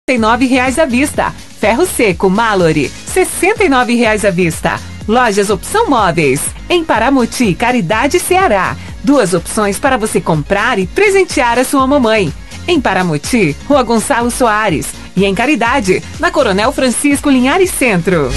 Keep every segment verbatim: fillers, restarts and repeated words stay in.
e nove reais à vista. Ferro seco Mallory, sessenta e nove reais à vista. Lojas Opção Móveis, em Paramoti, Caridade, Ceará. Duas opções para você comprar e presentear a sua mamãe. Em Paramoti, Rua Gonçalo Soares. E em Caridade, na Coronel Francisco Linhares Centro.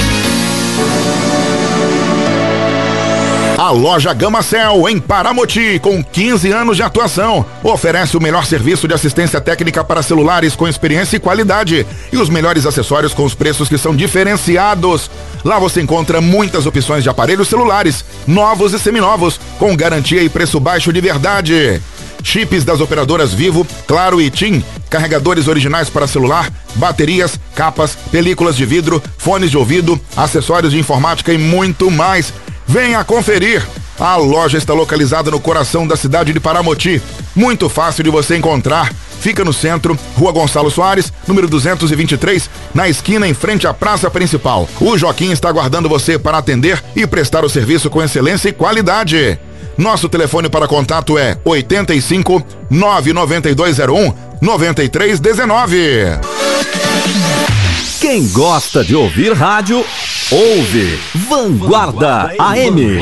A loja Gamacel, em Paramoti, com quinze anos de atuação, oferece o melhor serviço de assistência técnica para celulares com experiência e qualidade e os melhores acessórios com os preços que são diferenciados. Lá você encontra muitas opções de aparelhos celulares, novos e seminovos, com garantia e preço baixo de verdade. Chips das operadoras Vivo, Claro e TIM, carregadores originais para celular, baterias, capas, películas de vidro, fones de ouvido, acessórios de informática e muito mais. Venha conferir! A loja está localizada no coração da cidade de Paramoti. Muito fácil de você encontrar. Fica no centro, Rua Gonçalo Soares, número duzentos e vinte e três, na esquina em frente à praça principal. O Joaquim está aguardando você para atender e prestar o serviço com excelência e qualidade. Nosso telefone para contato é oitenta e cinco, nove nove dois zero um, nove três um nove. Quem gosta de ouvir rádio, ouve Vanguarda A M.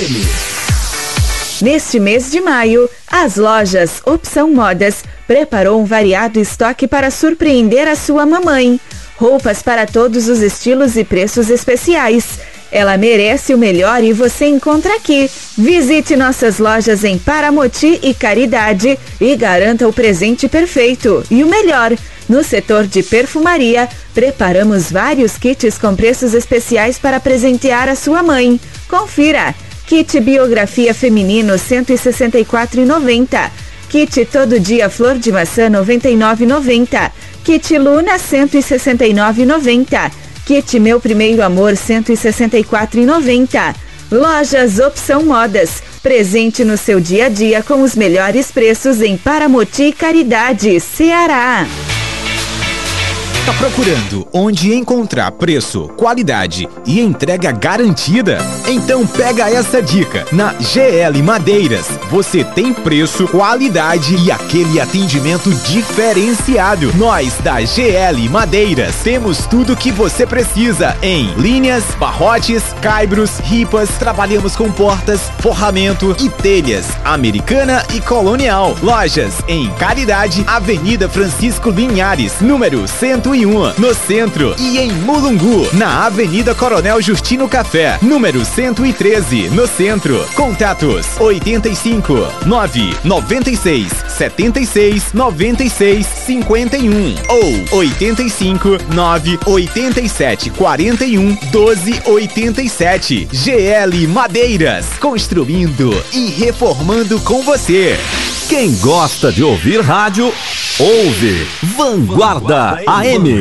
Neste mês de maio, as lojas Opção Modas preparou um variado estoque para surpreender a sua mamãe. Roupas para todos os estilos e preços especiais. Ela merece o melhor e você encontra aqui. Visite nossas lojas em Paramoti e Caridade e garanta o presente perfeito. E o melhor, no setor de perfumaria, preparamos vários kits com preços especiais para presentear a sua mãe. Confira! Kit Biografia Feminino cento e sessenta e quatro reais e noventa centavos. Kit Todo Dia Flor de Maçã noventa e nove reais e noventa centavos. Kit Luna cento e sessenta e nove reais e noventa centavos. Kit Meu Primeiro Amor cento e sessenta e quatro reais e noventa centavos. Lojas Opção Modas, presente no seu dia a dia com os melhores preços em Paramoti, Caridade, Ceará. Tá procurando onde encontrar preço, qualidade e entrega garantida? Então pega essa dica. Na G L Madeiras, você tem preço, qualidade e aquele atendimento diferenciado. Nós da G L Madeiras temos tudo que você precisa em linhas, barrotes, caibros, ripas, trabalhamos com portas, forramento e telhas, americana e colonial. Lojas em Caridade, Avenida Francisco Linhares, número cento e um, no centro, e em Mulungu, na Avenida Coronel Justino Café, número cento e treze, no centro. Contatos oitenta e cinco, nove nove seis, setenta e seis, noventa e seis, cinquenta e um ou oitenta e cinco, nove oitenta e sete, quarenta e um, doze, oitenta e sete. G L Madeiras, construindo e reformando com você. Quem gosta de ouvir rádio, ouve Vanguarda A M.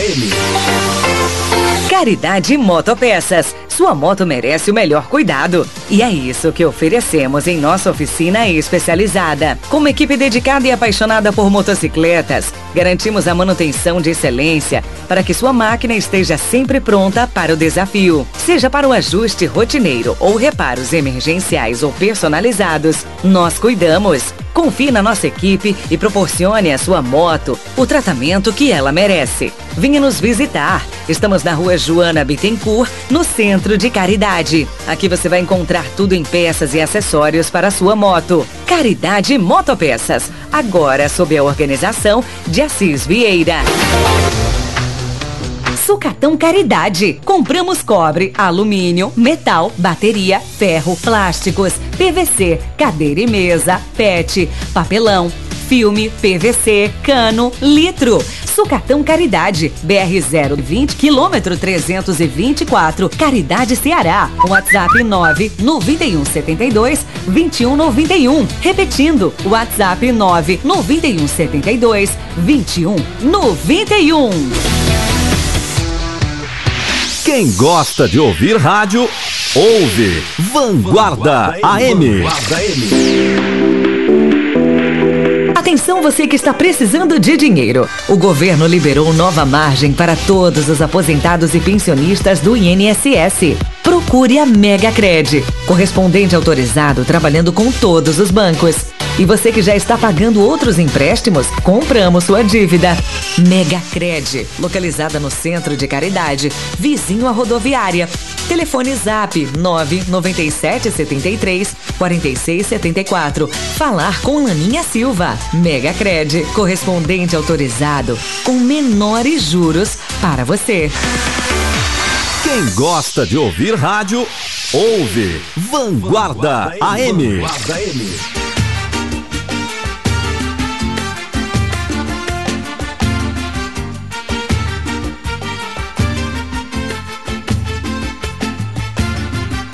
Caridade Motopeças. Sua moto merece o melhor cuidado. E é isso que oferecemos em nossa oficina especializada. Com uma equipe dedicada e apaixonada por motocicletas, garantimos a manutenção de excelência para que sua máquina esteja sempre pronta para o desafio. Seja para o ajuste rotineiro ou reparos emergenciais ou personalizados, nós cuidamos. Confie na nossa equipe e proporcione à sua moto o tratamento que ela merece. Venha nos visitar. Estamos na Rua Joana Bittencourt, no centro de Caridade. Aqui você vai encontrar tudo em peças e acessórios para a sua moto. Caridade Motopeças, agora sob a organização de Assis Vieira. Sucatão Caridade. Compramos cobre, alumínio, metal, bateria, ferro, plásticos, P V C, cadeira e mesa, P E T, papelão, filme, P V C, cano, litro. Sucatão Caridade, B R zero vinte, quilômetro trezentos e vinte e quatro, Caridade, Ceará. WhatsApp nove nove um sete dois, dois um nove um. Repetindo, WhatsApp nove nove um sete dois, dois um nove um. Quem gosta de ouvir rádio, ouve Vanguarda A M. Atenção você que está precisando de dinheiro. O governo liberou nova margem para todos os aposentados e pensionistas do I N S S. Procure a Megacred, correspondente autorizado trabalhando com todos os bancos. E você que já está pagando outros empréstimos, compramos sua dívida. Mega Cred, localizada no Centro de Caridade, vizinho à rodoviária. Telefone Zap nove nove sete sete três quatro seis sete quatro. Falar com Laninha Silva. Mega Cred, correspondente autorizado com menores juros para você. Quem gosta de ouvir rádio, ouve Vanguarda A M.